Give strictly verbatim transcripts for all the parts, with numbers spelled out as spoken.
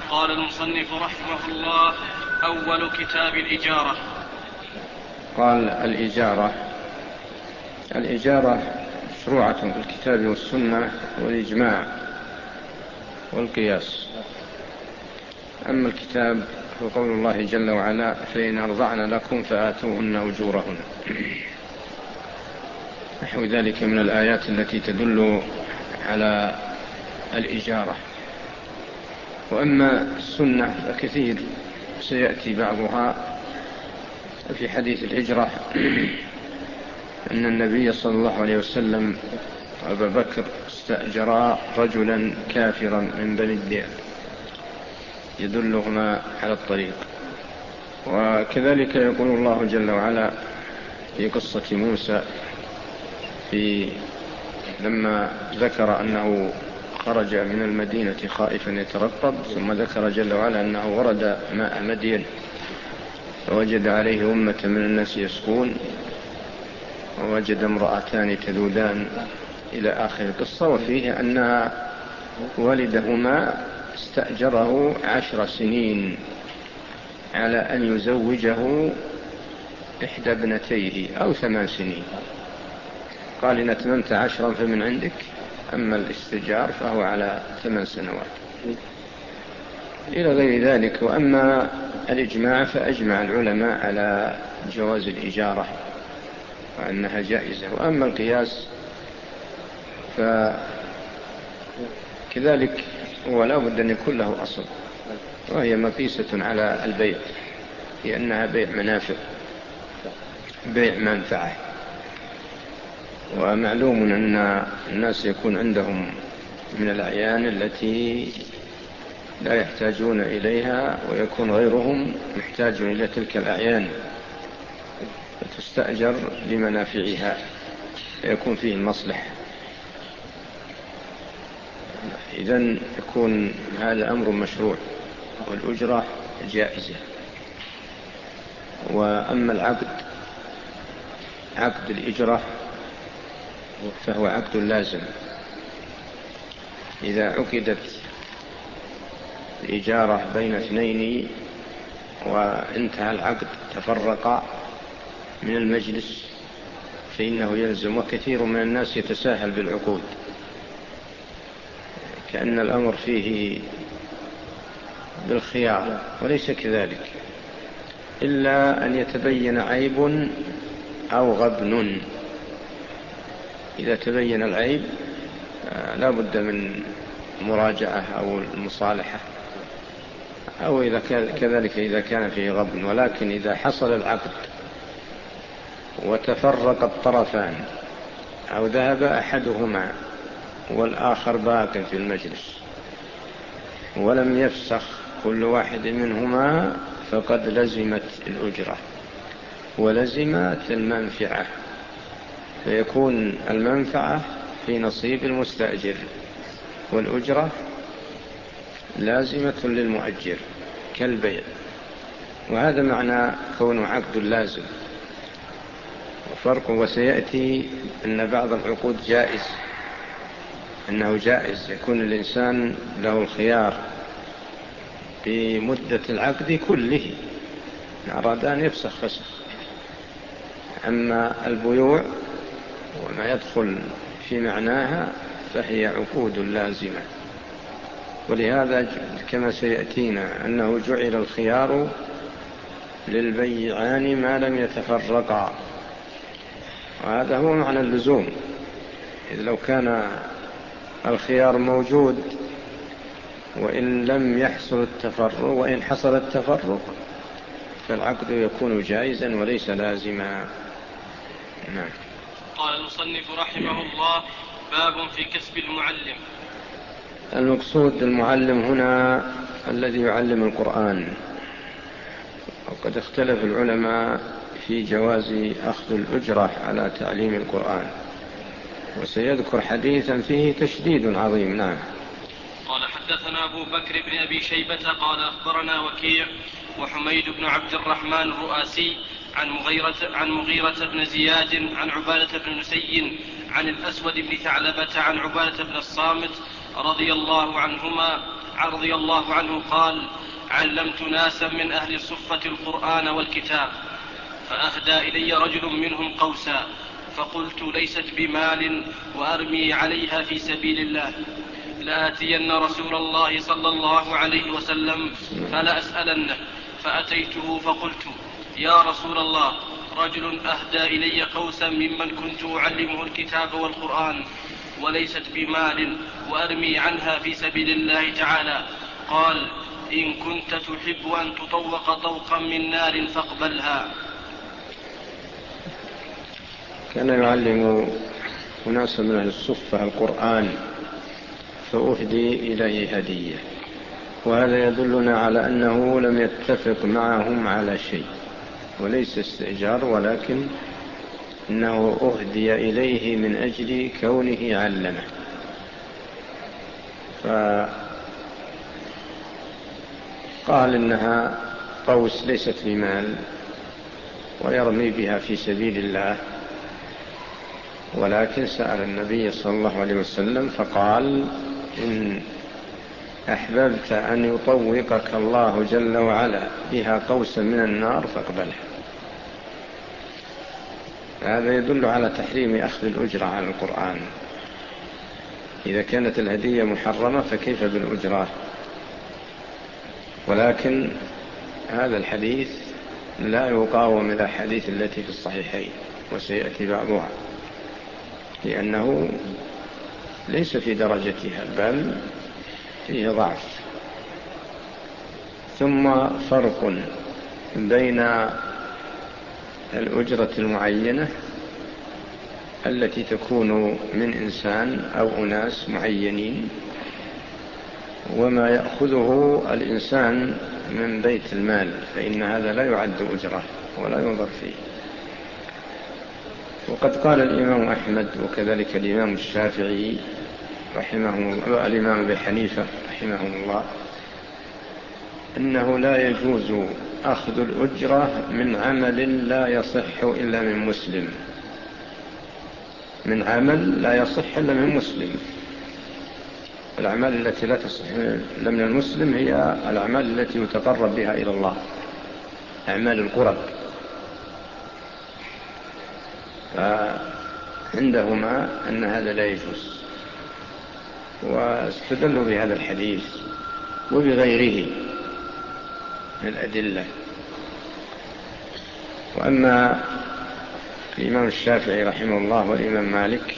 قال المصنف رحمه الله: أول كتاب الإجارة. قال: الإجارة الإجارة مشروعة بالكتاب والسنة والإجماع والقياس. أما الكتاب فقول الله جل وعلا: فإن أرضعن لكم فآتوهن أجورهن، نحو ذلك من الآيات التي تدل على الإجارة. وأما السنة فكثير سيأتي بعضها في حديث الهجرة أن النبي صلى الله عليه وسلم وأبا بكر استأجرا رجلا كافرا من بني الدير يدلهما على الطريق. وكذلك يقول الله جل وعلا في قصة موسى في لما ذكر أنه خرج من المدينة خائفا يترقب، ثم ذكر جل وعلا أنه ورد ماء مدين فوجد عليه أمة من الناس يسقون ووجد امرأتان تذودان إلى آخر القصة. وفيه أن والدهما استأجره عشر سنين على أن يزوجه إحدى ابنتيه أو ثمان سنين. قال: إن أتممت عشرا فمن عندك، أما الاستئجار فهو على ثمان سنوات إلى غير ذلك. وأما الإجماع فأجمع العلماء على جواز الإجارة وأنها جائزة. وأما القياس فكذلك ولا بد أن يكون له أصل، وهي مقيسة على البيع، لأنها بيع منافع، بيع منفعة. ومعلوم أن الناس يكون عندهم من الأعيان التي لا يحتاجون إليها، ويكون غيرهم محتاج إلى تلك الأعيان فتستأجر لمنافعها فيكون فيه المصلح. إذن يكون هذا أمر مشروع والأجرة جائزة. وأما العقد، عقد الإجرة فهو عقد لازم. إذا عقدت الإجارة بين اثنين وانتهى العقد تفرقا من المجلس فإنه يلزم. وكثير من الناس يتساهل بالعقود كأن الأمر فيه بالخيار، وليس كذلك، إلا أن يتبين عيب أو غبن. إذا تبين العيب لا بد من مراجعة أو المصالحة، أو إذا كذلك إذا كان فيه غبن. ولكن إذا حصل العقد وتفرق الطرفان أو ذهب أحدهما والآخر باق في المجلس ولم يفسخ كل واحد منهما فقد لزمت الأجرة ولزمت المنفعة، فيكون المنفعة في نصيب المستأجر والأجرة لازمة للمؤجر كالبيع. وهذا معنى كونه عقد لازم. وفرق وسيأتي أن بعض العقود جائز، أنه جائز يكون الإنسان له الخيار في مدة العقد كله إن أراد أن يفسخ فسخ. أما البيوع وما يدخل في معناها فهي عقود لازمة. ولهذا كما سيأتينا أنه جعل الخيار للبيعان ما لم يتفرقا، وهذا هو معنى اللزوم. إذ لو كان الخيار موجود وإن لم يحصل التفرق، وإن حصل التفرق فالعقد يكون جائزا وليس لازما. نعم. قال المصنف رحمه الله: باب في كسب المعلم. المقصود المعلم هنا الذي يعلم القرآن. وقد اختلف العلماء في جواز أخذ الأجرة على تعليم القرآن، وسيذكر حديثا فيه تشديد عظيم. نعم. قال: حدثنا أبو بكر بن أبي شيبة قال أخبرنا وكيع وحميد بن عبد الرحمن الرؤاسي عن مغيرة, عن مغيرة بن زياد عن عبادة بن نسي عن الأسود بن ثعلبة عن عبادة بن الصامت رضي الله عنهما رضي الله عنه قال: علمت ناسا من أهل الصفة القرآن والكتاب، فأهدى إلي رجل منهم قوسا، فقلت: ليست بمال وأرمي عليها في سبيل الله، لآتين رسول الله صلى الله عليه وسلم فلأسألنه. فأتيته فقلت: يا رسول الله، رجل أهدى إلي قوسا ممن كنت أعلمه الكتاب والقرآن، وليست بمال وأرمي عنها في سبيل الله تعالى. قال: إن كنت تحب أن تطوق طوقا من نار فاقبلها. كان يعلم أناس من أهل الصفة القرآن فأهدي إليه هدية، وهذا يدلنا على أنه لم يتفق معهم على شيء، وليس استئجار، ولكن أنه أهدي إليه من أجل كونه علمه. فقال إنها قوس ليست بمال ويرمي بها في سبيل الله، ولكن سأل النبي صلى الله عليه وسلم فقال: إن أحببت أن يطوقك الله جل وعلا بها قوسا من النار فاقبلها. هذا يدل على تحريم أخذ الأجرة على القرآن. إذا كانت الهدية محرمة فكيف بالأجرة؟ ولكن هذا الحديث لا يقاوم الأحاديث التي في الصحيحين، وسيأتي بعضها، لأنه ليس في درجتها بل فيه ضعف. ثم فرق بين الأجرة المعينة التي تكون من إنسان أو أناس معينين، وما يأخذه الإنسان من بيت المال، فإن هذا لا يعد أجرة ولا ينظر فيه. وقد قال الإمام أحمد وكذلك الإمام الشافعي رحمه الله، الإمام أبي حنيفة رحمه الله، أنه لا يجوز أخذ الأجرة من عمل لا يصح إلا من مسلم، من عمل لا يصح إلا من مسلم. الأعمال التي لا تصح إلا من المسلم هي الأعمال التي يتقرب بها إلى الله، أعمال القرب. فعندهما أن هذا لا يجوز، واستدلوا بهذا الحديث وبغيره من الأدلة. وأما الإمام الشافعي رحمه الله والإمام مالك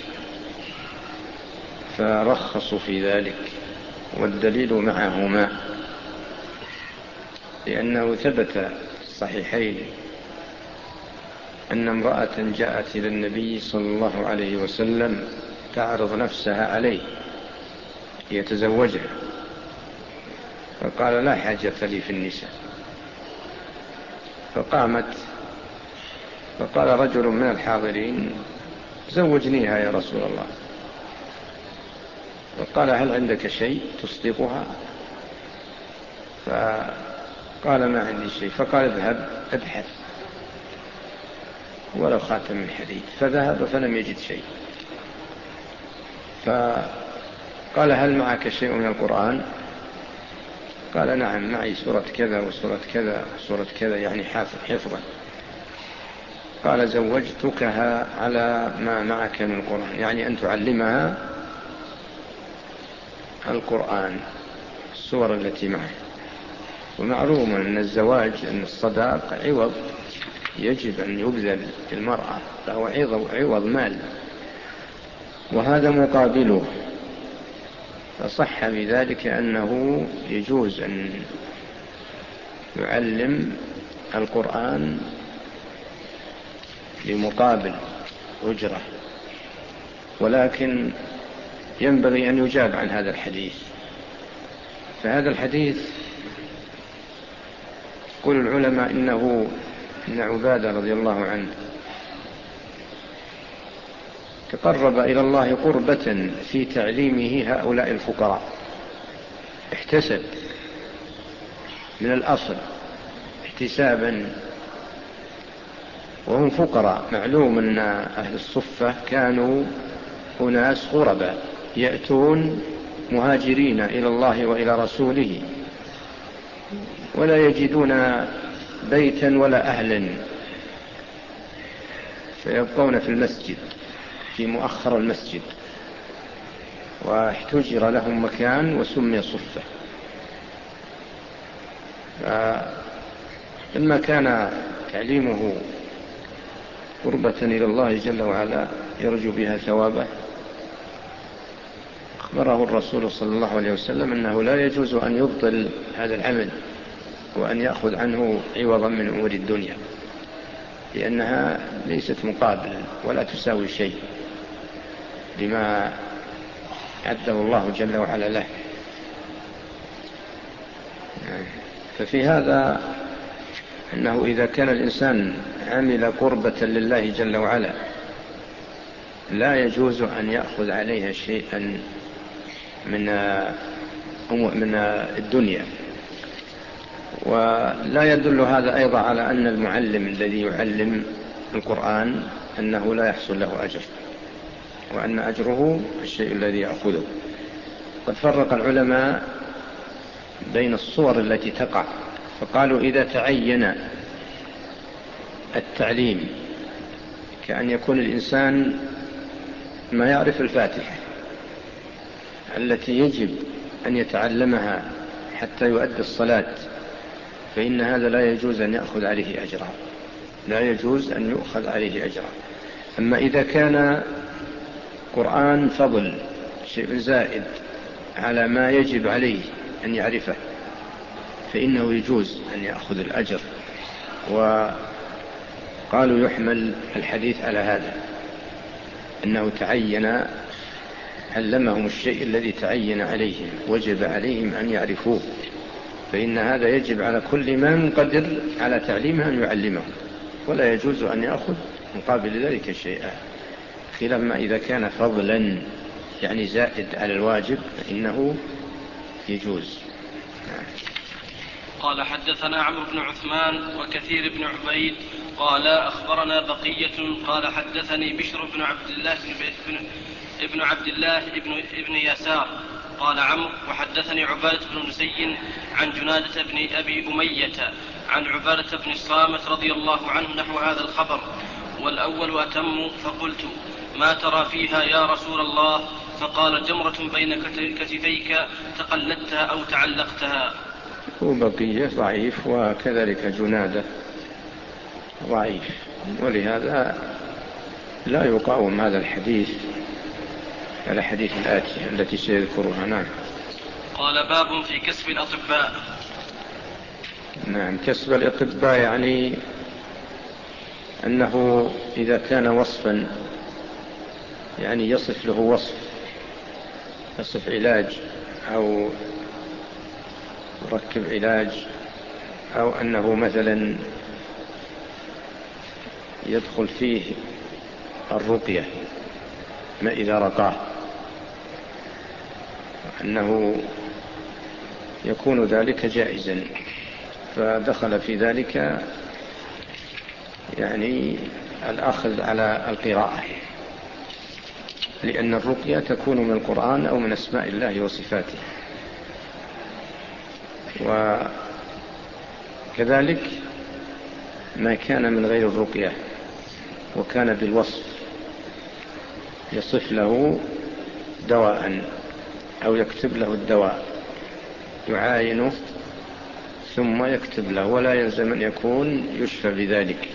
فرخصوا في ذلك، والدليل معهما، لأنه ثبت في الصحيحين أن امرأة جاءت إلى النبي صلى الله عليه وسلم تعرض نفسها عليه ليتزوجها، فقال: لا حاجة لي في النساء. فقامت فقال رجل من الحاضرين: زوجنيها يا رسول الله. فقال: هل عندك شيء تصدقها؟ فقال: ما عندي شيء. فقال: اذهب ابحث ولو خاتم من حديد. فذهب فلم يجد شيء. فقال: هل معك شيء من القرآن؟ قال: نعم، معي سورة كذا وسورة كذا وسورة كذا، يعني حفظا. قال: زوجتكها على ما معك من القرآن، يعني أن تعلمها القرآن، السور التي معه. ومعلوم أن الزواج، أن الصداق عوض يجب أن يبذل المرأة، فهو عوض مال، وهذا مقابله. فصح بذلك أنه يجوز أن يعلم القرآن بمقابل أجرة، ولكن ينبغي أن يجاب عن هذا الحديث. فهذا الحديث يقول العلماء إنه إن عبادة رضي الله عنه تقرب إلى الله قربة في تعليمه هؤلاء الفقراء، احتسب من الأصل احتسابا، وهم فقراء. معلوم أن أهل الصفة كانوا أناس غرباء يأتون مهاجرين إلى الله وإلى رسوله ولا يجدون بيتا ولا أهلا، فيبقون في المسجد في مؤخر المسجد، واحتجر لهم مكان وسمي صفة. فلما كان تعليمه قربة إلى الله جل وعلا يرجو بها ثوابه، أخبره الرسول صلى الله عليه وسلم أنه لا يجوز أن يبطل هذا العمل وأن يأخذ عنه عوضا من أمور الدنيا، لأنها ليست مقابل ولا تساوي شيء لما عده الله جل وعلا له. ففي هذا أنه إذا كان الإنسان عمل قربة لله جل وعلا لا يجوز أن يأخذ عليها شيئا من من الدنيا. ولا يدل هذا أيضا على أن المعلم الذي يعلم القرآن أنه لا يحصل له أجر، وأن أجره الشيء الذي يأخذه. قد فرق العلماء بين الصور التي تقع، فقالوا إذا تعين التعليم كأن يكون الإنسان ما يعرف الفاتحة التي يجب أن يتعلمها حتى يؤدي الصلاة، فإن هذا لا يجوز أن يأخذ عليه أجرا، لا يجوز أن يؤخذ عليه أجرا. أما إذا كان قرآن فضل شيء زائد على ما يجب عليه أن يعرفه فإنه يجوز أن يأخذ الأجر. وقالوا يحمل الحديث على هذا، أنه تعين علمهم الشيء الذي تعين عليهم وجب عليهم أن يعرفوه، فإن هذا يجب على كل من قدر على تعليمه أن يعلمه، ولا يجوز أن يأخذ مقابل ذلك شيئا، خلاف ما إذا كان فضلا يعني زائد على الواجب فإنه يجوز. قال حدثنا عمرو بن عثمان وكثير بن عبيد قال أخبرنا بقية قال حدثني بشر بن عبد الله بن ابن عبد الله ابن ابن يسار قال عمرو وحدثني عبادة بن نسي عن جنادة بن أبي أمية عن عبادة بن الصامت رضي الله عنه نحو هذا الخبر، والأول أتم، فقلت ما ترى فيها يا رسول الله؟ فقال جمرة بين كتفيك تقلدتها أو تعلقتها. وبقية ضعيف، وكذلك جنادة ضعيف، ولهذا لا يقاوم هذا الحديث على حديث الآتي التي سيذكرها. نعم. قال باب في كسب الأطباء. نعم، كسب الأطباء يعني أنه إذا كان وصفا يعني يصف له وصف، يصف علاج أو يركب علاج، أو أنه مثلا يدخل فيه الرقية ما إذا رقاه، أنه يكون ذلك جائزا، فدخل في ذلك يعني الأخذ على القراءة، لأن الرقية تكون من القرآن أو من أسماء الله وصفاته. وكذلك ما كان من غير الرقية وكان بالوصف يصف له دواء أو يكتب له الدواء، يعاينه ثم يكتب له، ولا يلزم أن يكون يشفى بذلك.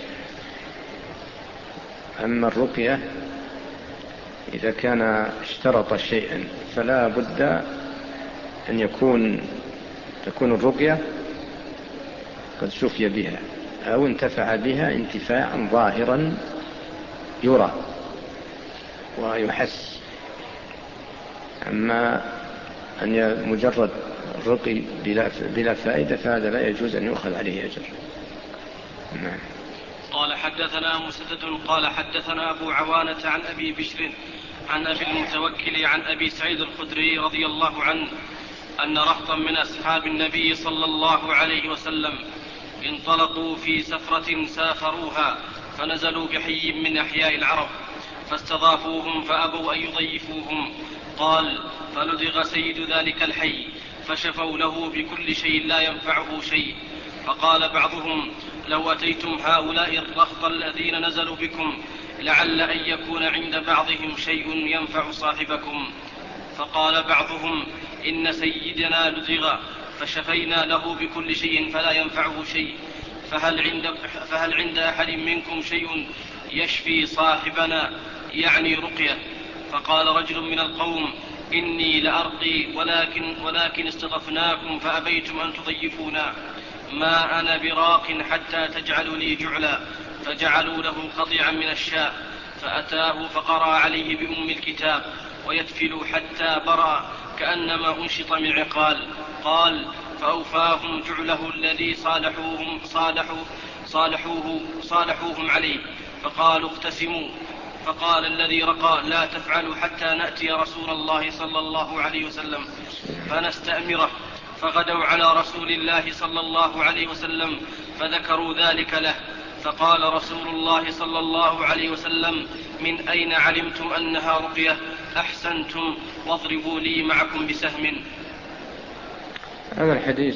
أما الرقية إذا كان اشترط شيئا فلا بد أن يكون تكون الرقية قد شفي بها أو انتفع بها انتفاعا ظاهرا يرى ويحس. أما أن مجرد رقي بلا, بلا فائدة فهذا لا يجوز أن يؤخذ عليه أجر. نعم. قال حدثنا مسدد قال حدثنا أبو عوانة عن أبي بشر عن أبي المتوكل عن أبي سعيد الخدري رضي الله عنه أن رهطا من أصحاب النبي صلى الله عليه وسلم انطلقوا في سفرة سافروها، فنزلوا بحي من أحياء العرب فاستضافوهم فأبوا أن يضيفوهم، قال: فلدغ سيد ذلك الحي فشفوا له بكل شيء لا ينفعه شيء. فقال بعضهم: لو أتيتم هؤلاء الرهط الذين نزلوا بكم لعل أن يكون عند بعضهم شيء ينفع صاحبكم. فقال بعضهم: إن سيدنا لدغ فشفينا له بكل شيء فلا ينفعه شيء، فهل عند, فهل عند أحد منكم شيء يشفي صاحبنا، يعني رقية؟ فقال رجل من القوم: إني لأرقي ولكن, ولكن استضفناكم فأبيتم أن تضيفونا، ما أنا براق حتى تجعلوا لي جعلا. فجعلوا له قطيعا من الشاة، فأتاه فقرأ عليه بأم الكتاب: ويتفل حتى برى كأنما أنشط من عقال. قال: فأوفاهم جعله الذي صالحوهم صالحوا صالحوه صالحوهم عليه، فقالوا: اقتسموا. فقال الذي رقى: لا تفعلوا حتى نأتي رسول الله صلى الله عليه وسلم فنستأمره. فغدوا على رسول الله صلى الله عليه وسلم فذكروا ذلك له، فقال رسول الله صلى الله عليه وسلم: من أين علمتم أنها رقية؟ أحسنتم، واضربوا لي معكم بسهم. هذا الحديث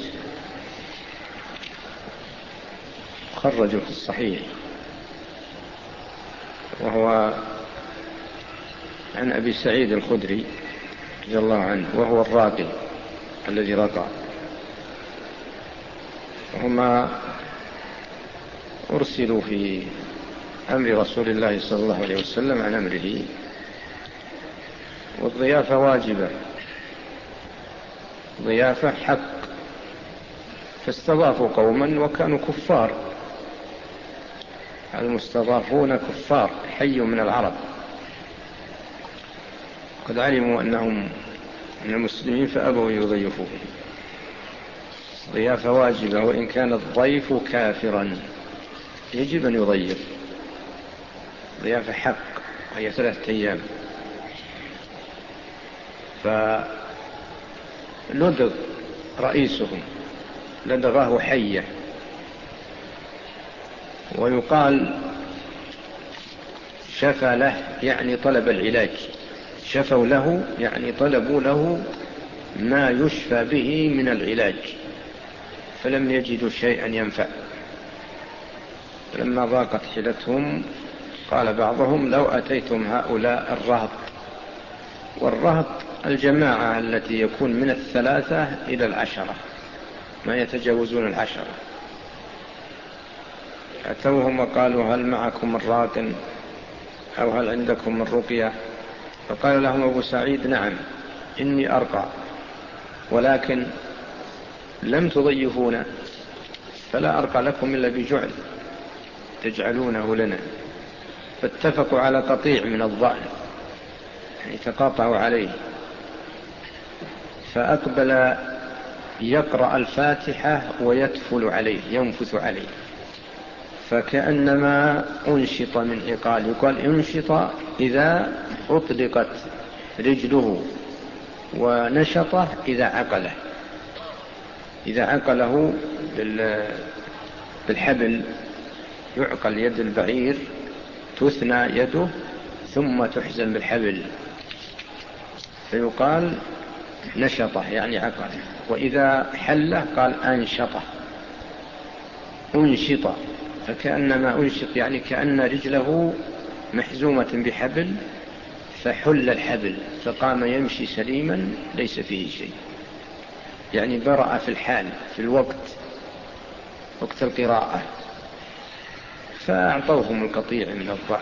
خرجه في الصحيح، وهو عن أبي سعيد الخدري رضي الله عنه، وهو الراقي الذي رقى. وهما أرسلوا في أمر رسول الله صلى الله عليه وسلم عن أمره، والضيافة واجبة، ضيافة حق. فاستضافوا قوما وكانوا كفار، المستضافون كفار حي من العرب، قد علموا أنهم من المسلمين فأبوا يضيفوه. ضيافة واجبة، وإن كان الضيف كافرا يجب أن يضيف. ضيافة حق، هي ثلاثة أيام. فلدغ رئيسهم، لدغه حية. ويقال شفى له يعني طلب العلاج، شفوا له يعني طلبوا له ما يشفى به من العلاج، فلم يجدوا شيئا ينفع. فلما ضاقت حيلتهم قال بعضهم: لو أتيتم هؤلاء الرهط. والرهط الجماعة التي يكون من الثلاثة إلى العشرة، ما يتجاوزون العشرة. أتوهم وقالوا: هل معكم من راق أو هل عندكم من رقية؟ فقال لهم أبو سعيد: نعم، إني أرقى، ولكن لم تضيفونا، فلا أرقى لكم إلا بجعل تجعلونه لنا. فاتفقوا على قطيع من الضأن، يعني تقاطعوا عليه. فأقبل يقرأ الفاتحة ويتفل عليه، ينفث عليه، فكأنما أنشط من عقال. يقال أنشط إذا أطلقت رجله، ونشطه إذا عقله. إذا عقله بالحبل، يعقل يد البعير، تثنى يده ثم تحزن بالحبل، فيقال نشطه يعني عقله. وإذا حله قال أنشطه، أنشط، فكأنما أنشط يعني كأن رجله محزومة بحبل، فحل الحبل فقام يمشي سليما ليس فيه شيء، يعني برأ في الحال في الوقت، وقت القراءة. فأعطوهم القطيع من الضأن.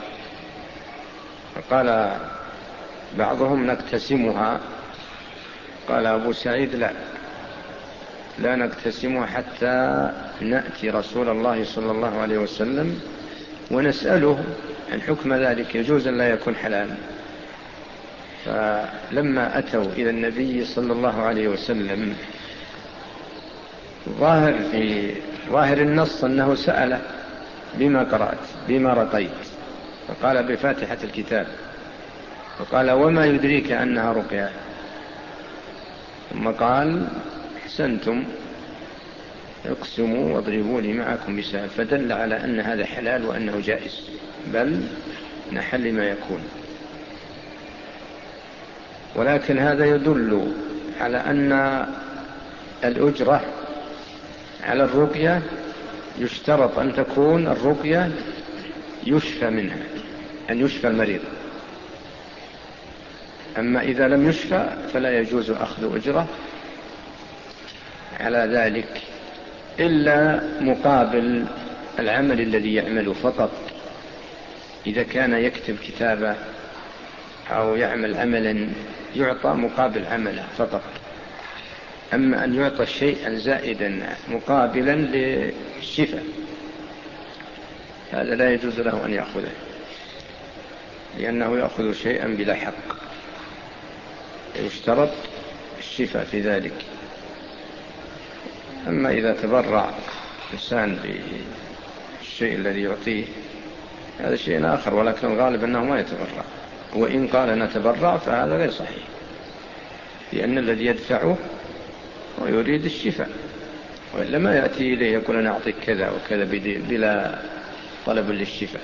فقال بعضهم: نقتسمها. قال أبو سعيد: لا لا نقتسمها حتى نأتي رسول الله صلى الله عليه وسلم ونسأله عن حكم ذلك، يجوز أن لا يكون حلال. فلما أتوا إلى النبي صلى الله عليه وسلم، ظاهر في ظاهر النص أنه سأله: بما قرأت، بما رقيت؟ فقال: بفاتحة الكتاب. فقال: وما يدريك أنها رقية؟ ثم قال: أحسنتم، اقسموا واضربوا لي معكم بسهم. فدل على أن هذا حلال وأنه جائز، بل نحل ما يكون. ولكن هذا يدل على أن الأجرة على الرقية يشترط أن تكون الرقية يشفى منها، أن يشفى المريض. أما إذا لم يشفى فلا يجوز أخذ أجرة على ذلك إلا مقابل العمل الذي يعمله فقط. إذا كان يكتب كتابة أو يعمل عملا يعطى مقابل عمله فقط. أما أن يعطى شيئا زائدا مقابلا للشفاء هذا لا يجوز له أن يأخذه، لأنه يأخذ شيئا بلا حق، يشترط الشفاء في ذلك. أما إذا تبرع إنسان بالشيء الذي يعطيه هذا شيء آخر، ولكن الغالب أنه ما يتبرع، وإن قال نتبرع فهذا غير صحيح، لأن الذي يدفعه ويريد الشفاء، وإلا ما يأتي إليه يقول أنا أعطيك كذا وكذا بلا طلب للشفاء.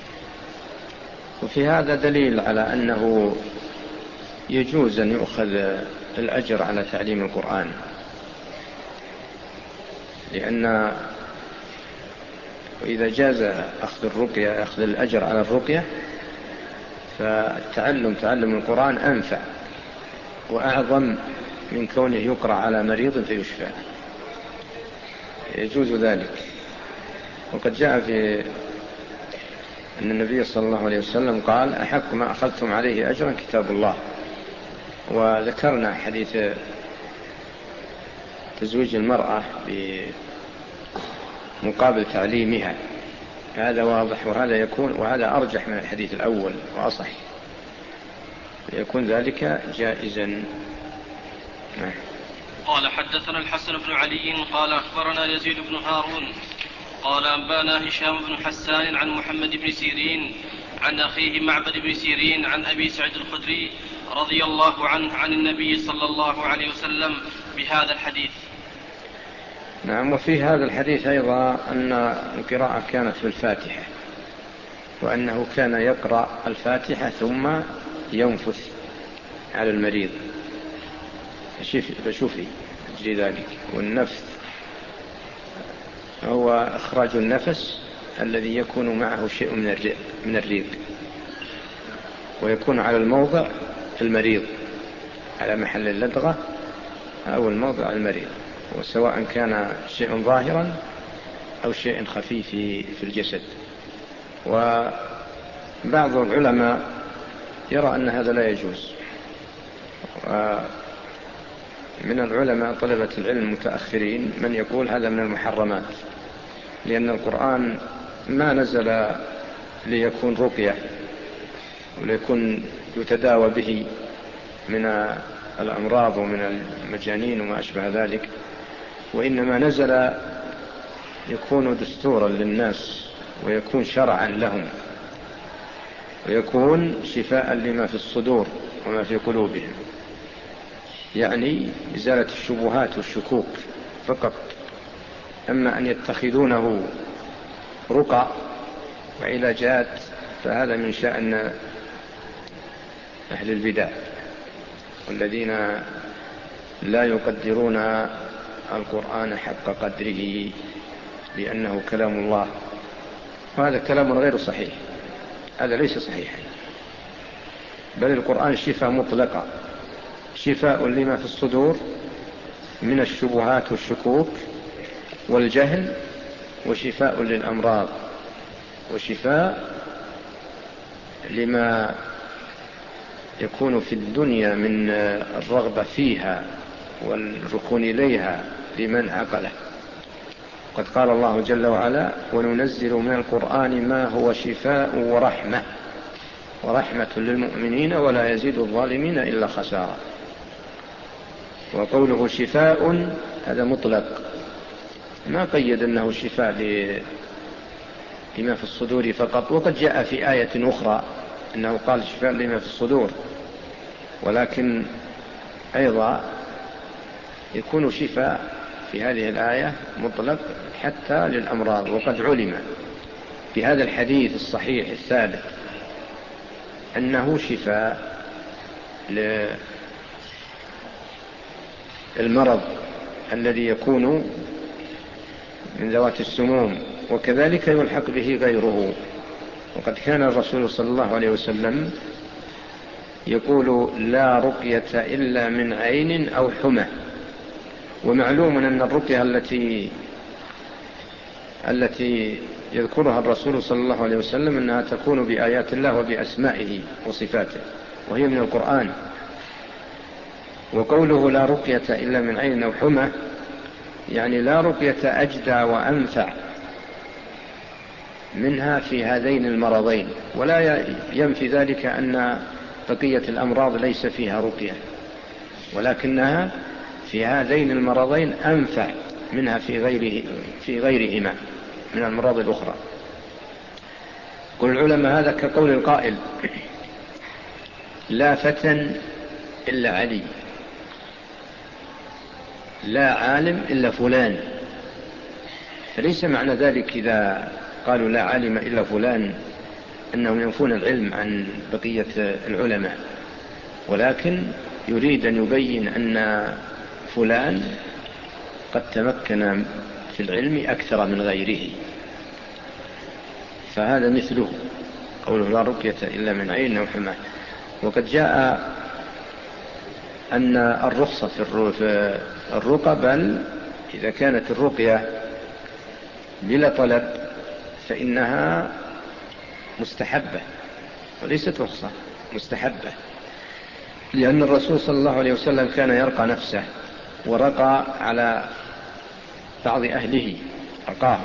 وفي هذا دليل على أنه يجوز أن يؤخذ الأجر على تعليم القرآن، لأن إذا جاز أخذ الرقية أخذ الأجر على الرقية فالتعلم تعلم القرآن أنفع وأعظم من كونه يقرأ على مريض فيشفى، يجوز ذلك. وقد جاء في أن النبي صلى الله عليه وسلم قال أحق ما أخذتم عليه أجرا كتاب الله. وذكرنا حديث تزويج المرأة بمقابل تعليمها، هذا واضح، وهذا يكون وهذا أرجح من الحديث الأول وأصح، يكون ذلك جائزا. قال حدثنا الحسن بن علي قال أخبرنا يزيد بن هارون قال أنبانا هشام بن حسان عن محمد بن سيرين عن أخيه معبد بن سيرين عن أبي سعيد الخدري رضي الله عنه عن النبي صلى الله عليه وسلم بهذا الحديث. نعم. وفي هذا الحديث أيضا أن القراءة كانت في الفاتحة، وأنه كان يقرأ الفاتحة ثم ينفث على المريض فشوفي أجري ذلك. والنفث هو إخراج النفس الذي يكون معه شيء من الريق، ويكون على الموضع المريض، على محل اللدغة أو الموضع المريض، وسواء كان شيء ظاهرا أو شيء خفي في الجسد. وبعض العلماء يرى أن هذا لا يجوز، ومن العلماء طلبة العلم المتأخرين من يقول هذا من المحرمات، لأن القرآن ما نزل ليكون رقية وليكون يتداوى به من الأمراض ومن المجانين وما أشبه ذلك، وإنما نزل يكون دستورا للناس ويكون شرعا لهم ويكون شفاء لما في الصدور وما في قلوبهم، يعني إزالة الشبهات والشكوك فقط. أما أن يتخذونه رقى وعلاجات فهذا من شأن أهل البدع والذين لا يقدرون القرآن حق قدره لأنه كلام الله، وهذا كلام غير صحيح، هذا ليس صحيحا، بل القرآن شفاء مطلقة، شفاء لما في الصدور من الشبهات والشكوك والجهل، وشفاء للأمراض، وشفاء لما يكون في الدنيا من الرغبة فيها والركون إليها لمن عقله. قد قال الله جل وعلا وننزل من القرآن ما هو شفاء ورحمة ورحمة للمؤمنين ولا يزيد الظالمين إلا خسارة. وقوله شفاء هذا مطلق، ما قيد أنه شفاء لما في الصدور فقط، وقد جاء في آية أخرى أنه قال شفاء لما في الصدور، ولكن أيضا يكون شفاء في هذه الآية مطلق حتى للأمراض. وقد علم في هذا الحديث الصحيح الثابت أنه شفاء المرض الذي يكون من ذوات السموم، وكذلك يلحق به غيره. وقد كان الرسول صلى الله عليه وسلم يقول: لا رقية إلا من عين أو حمى. ومعلوم أن الرقية التي التي يذكرها الرسول صلى الله عليه وسلم أنها تكون بآيات الله وبأسمائه وصفاته، وهي من القرآن. وقوله لا رقية إلا من عين أو حمى يعني لا رقية أجدى وأنفع منها في هذين المرضين، ولا ينفي ذلك أن بقية الأمراض ليس فيها رقية، ولكنها في هذين المرضين أنفع منها في غيره في غيرهما من الأمراض الأخرى. قل العلماء هذا كقول القائل: لا فتى إلا علي، لا عالم إلا فلان. فليس معنى ذلك إذا قالوا لا عالم إلا فلان أنهم ينفون العلم عن بقية العلماء، ولكن يريد أن يبين أن فلان قد تمكن في العلم أكثر من غيره، فهذا مثله قوله لا رقية إلا من عين أو حمى. وقد جاء أن الرخصة في الرقى، بل إذا كانت الرقية بلا طلب فإنها مستحبة وليست رخصة، مستحبة، لأن الرسول صلى الله عليه وسلم كان يرقى نفسه ورقى على بعض أهله رقاه.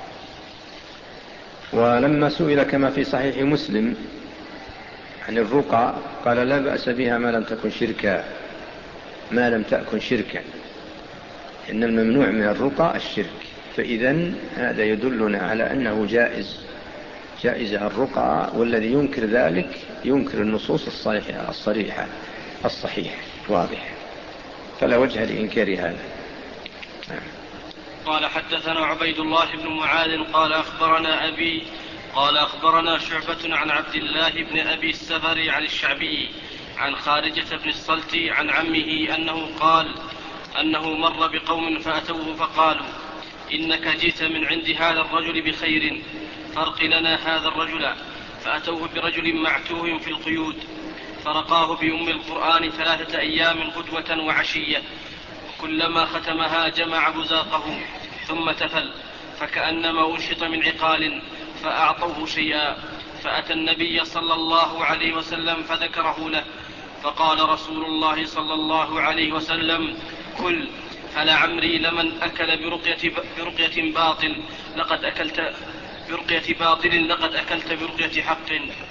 ولما سئل كما في صحيح مسلم عن الرقى قال: لا بأس بها ما لم تكن شركا، ما لم تكن شركا، إن الممنوع من الرقى الشرك. فإذن هذا يدلنا على أنه جائز، جائزة الرقى، والذي ينكر ذلك ينكر النصوص الصحيحة الصريحة الصحيحة واضحة، فلا وجه لإنكار هذا. قال حدثنا عبيد الله بن معاذ قال أخبرنا أبي قال أخبرنا شعبة عن عبد الله بن أبي السفر عن الشعبي عن خارجة بن الصلت عن عمه أنه قال أنه مر بقوم فأتوه فقالوا: إنك جئت من عند هذا الرجل بخير، فارق لنا هذا الرجل. فأتوه برجل معتوه في القيود، فرقاه بأم القرآن ثلاثة أيام غدوة وعشية، كلما ختمها جمع بزاقه ثم تفل، فكأنما أنشط من عقال، فأعطوه شيئا. فأتى النبي صلى الله عليه وسلم فذكره له، فقال رسول الله صلى الله عليه وسلم: كل. فلعمري لمن أكل برقية, برقية باطل لقد أكلت برقية باطل لقد أكلت برقية حق.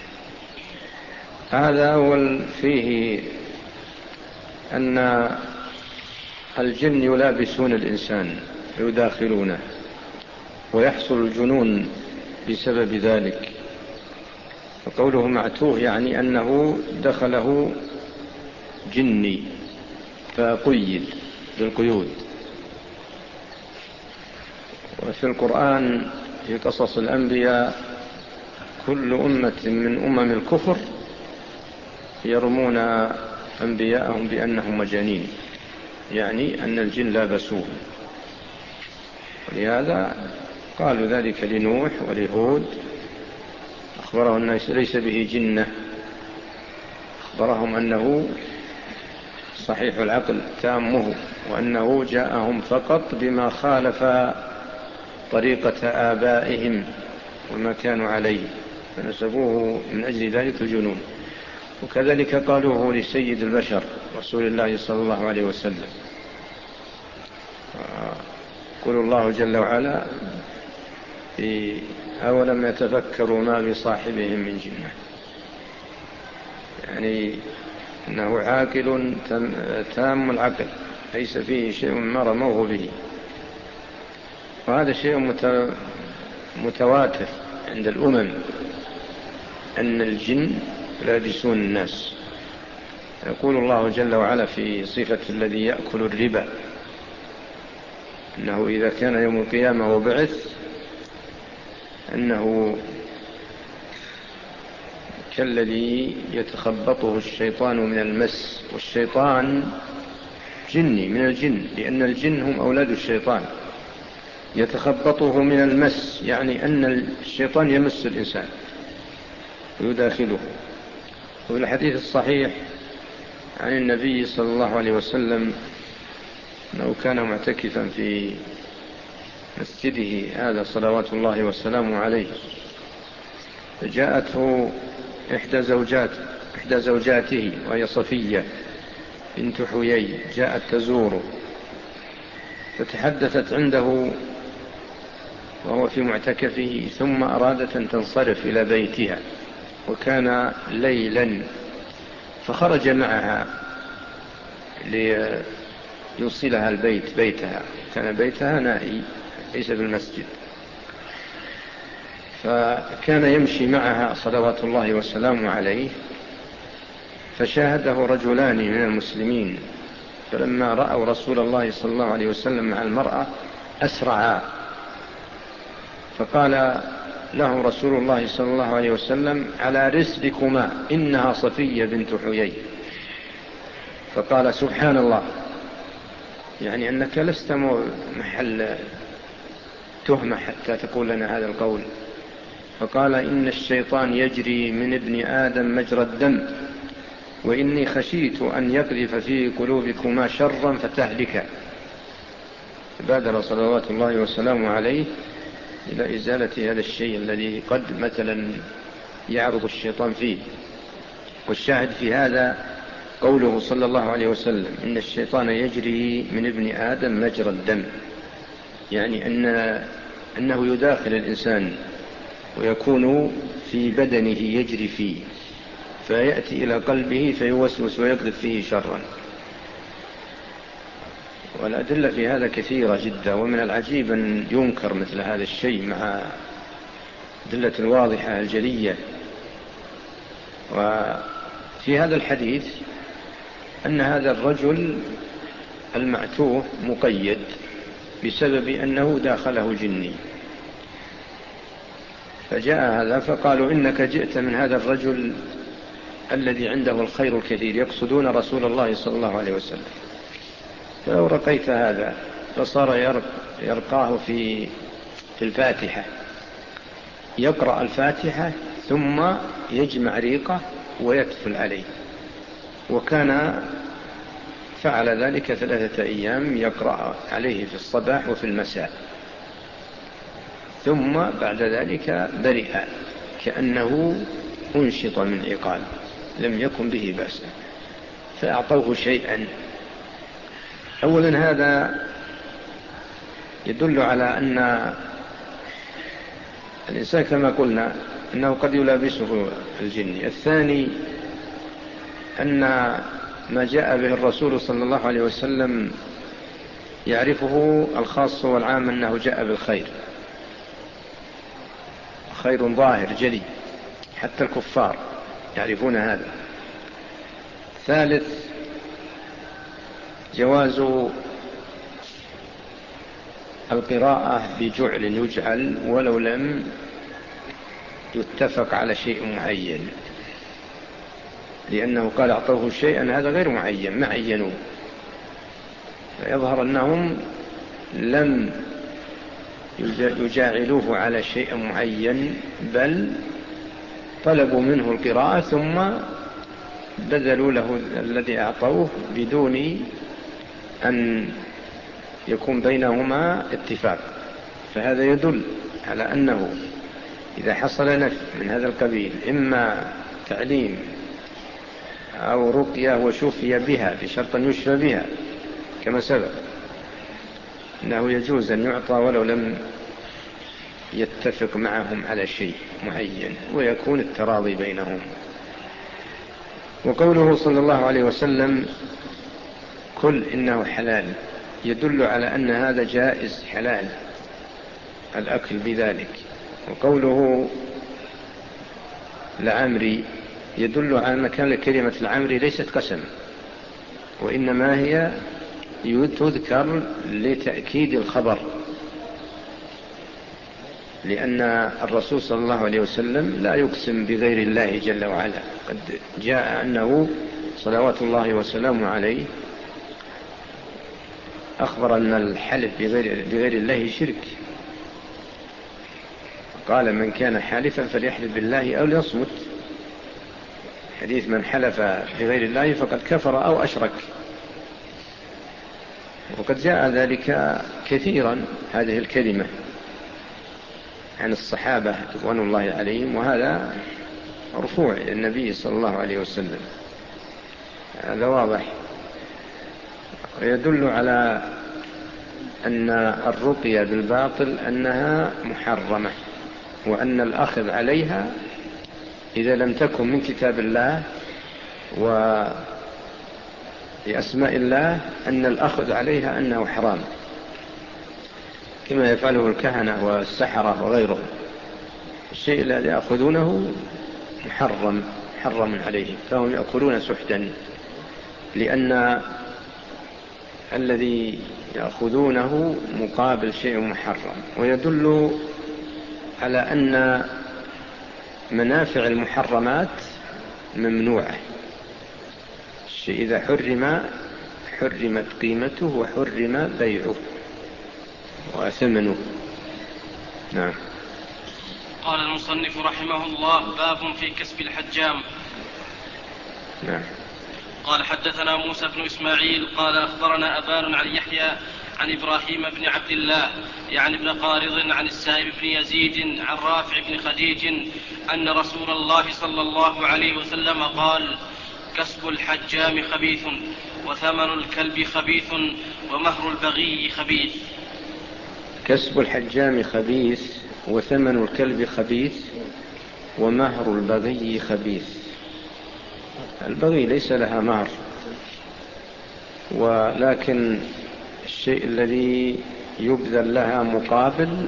هذا أول فيه أن الجن يلابسون الإنسان يداخلونه، ويحصل الجنون بسبب ذلك. وقوله معتوه يعني أنه دخله جني فقيد بالقيود. وفي القرآن في قصص الأنبياء كل أمة من أمم الكفر يرمون أنبياءهم بأنهم مجانين، يعني أن الجن لابسوه. ولهذا قالوا ذلك لنوح ولهود، أخبره أنه ليس به جنة، أخبرهم أنه صحيح العقل تامه، وأنه جاءهم فقط بما خالف طريقة آبائهم وما كانوا عليه، فنسبوه من أجل ذلك الجنون. وكذلك قالوه لسيد البشر رسول الله صلى الله عليه وسلم. قل الله جل وعلا: أولم يتفكروا ما بصاحبهم من جنة، يعني أنه عاقل تام العقل ليس فيه شيء ما رموه به. وهذا شيء متواتر عند الأمم أن الجن يلابسون الناس. يقول الله جل وعلا في صفة الذي يأكل الربا أنه إذا كان يوم القيامة وبعث أنه كالذي يتخبطه الشيطان من المس. والشيطان جني من الجن، لأن الجن هم أولاد الشيطان، يتخبطه من المس، يعني أن الشيطان يمس الإنسان ويداخله. وفي الحديث الصحيح عن النبي صلى الله عليه وسلم أنه كان معتكفا في مسجده هذا صلوات الله والسلام عليه، فجاءته إحدى زوجات إحدى زوجاته وهي صفية بنت حيي، جاءت تزوره، فتحدثت عنده وهو في معتكفه، ثم أرادت أن تنصرف إلى بيتها، وكان ليلا، فخرج معها ليوصلها البيت بيتها، كان بيتها نائي ليس بالمسجد، فكان يمشي معها صلوات الله والسلام عليه، فشاهده رجلان من المسلمين، فلما رأوا رسول الله صلى الله عليه وسلم مع المرأة أسرعا، فقال له رسول الله صلى الله عليه وسلم: على رسلكما، إنها صفية بنت حيي. فقال: سبحان الله، يعني أنك لست محل تهمة حتى تقول لنا هذا القول. فقال: إن الشيطان يجري من ابن آدم مجرى الدم، وإني خشيت أن يقذف في قلوبكما شرا فتهلكا. بادر صلوات الله وسلامه عليه إلى إزالة هذا الشيء الذي قد مثلا يعرض الشيطان فيه. والشاهد في هذا قوله صلى الله عليه وسلم: إن الشيطان يجري من ابن آدم مجرى الدم، يعني أن أنه يداخل الإنسان ويكون في بدنه يجري فيه، فيأتي إلى قلبه فيوسوس ويقذف فيه شرا. والأدلة في هذا كثيرة جدا، ومن العجيب أن ينكر مثل هذا الشيء مع أدلة الواضحة الجلية. وفي هذا الحديث أن هذا الرجل المعتوه مقيد بسبب أنه داخله جني، فجاء هذا فقالوا: إنك جئت من هذا الرجل الذي عنده الخير الكثير، يقصدون رسول الله صلى الله عليه وسلم، فلو رقيت هذا فصار يرق يرقاه في في الفاتحة، يقرأ الفاتحة ثم يجمع ريقه ويتفل عليه. وكان فعل ذلك ثلاثة أيام، يقرأ عليه في الصباح وفي المساء، ثم بعد ذلك برئ كأنه أنشط من عقال، لم يكن به بأس، فأعطوه شيئا. أولا هذا يدل على أن الإنسان كما قلنا أنه قد يلابسه الجن. الثاني أن ما جاء به الرسول صلى الله عليه وسلم يعرفه الخاص والعام، أنه جاء بالخير، خير ظاهر جلي، حتى الكفار يعرفون هذا. ثالث جواز القراءة بجعل يجعل ولو لم يتفق على شيء معين، لأنه قال أعطوه شيئا، هذا غير معين، ما عينوه، فيظهر أنهم لم يجاعلوه على شيء معين، بل طلبوا منه القراءة ثم بذلوا له الذي أعطوه بدون أن يكون بينهما اتفاق. فهذا يدل على أنه إذا حصل نفي من هذا القبيل، إما تعليم أو رقية وشفي بها بشرط أن يشفى بها كما سبق، أنه يجوز أن يعطى ولو لم يتفق معهم على شيء معين، ويكون التراضي بينهم. وقوله صلى الله عليه وسلم: كل إنه حلال، يدل على أن هذا جائز حلال الأكل بذلك. وقوله لعمري يدل على أن كان كلمة العمري ليست قسم، وإنما هي تذكر لتأكيد الخبر، لأن الرسول صلى الله عليه وسلم لا يقسم بغير الله جل وعلا. قد جاء أنه صلوات الله وسلامه عليه أخبر أن الحلف بغير, بغير الله شرك. قال من كان حالفا فليحلف بالله أو ليصمت. حديث من حلف بغير الله فقد كفر أو أشرك. وقد جاء ذلك كثيرا هذه الكلمة عن الصحابة رضوان الله عليهم، وهذا مرفوع إلى النبي صلى الله عليه وسلم. هذا واضح ويدل على أن الرقية بالباطل أنها محرمة، وأن الأخذ عليها إذا لم تكن من كتاب الله وبأسماء الله أن الأخذ عليها أنه حرام، كما يفعله الكهنة والسحرة وغيرهم. الشيء الذي يأخذونه محرم محرم عليهم، فهم يأكلون سحتا، لأن الذي يأخذونه مقابل شيء محرم. ويدل على أن منافع المحرمات ممنوعة. الشيء إذا حرم حرمت قيمته وحرم بيعه وثمنه. نعم. قال المصنف رحمه الله: باب في كسب الحجام. نعم. قال حدثنا موسى بن إسماعيل قال أخبرنا أبان عن يحيى عن إبراهيم بن عبد الله يعني ابن قارض عن السائب بن يزيد عن رافع بن خديج أن رسول الله صلى الله عليه وسلم قال: كسب الحجام خبيث، وثمن الكلب خبيث، ومهر البغي خبيث. كسب الحجام خبيث، وثمن الكلب خبيث، ومهر البغي خبيث. البغي ليس لها مهر، ولكن الشيء الذي يبذل لها مقابل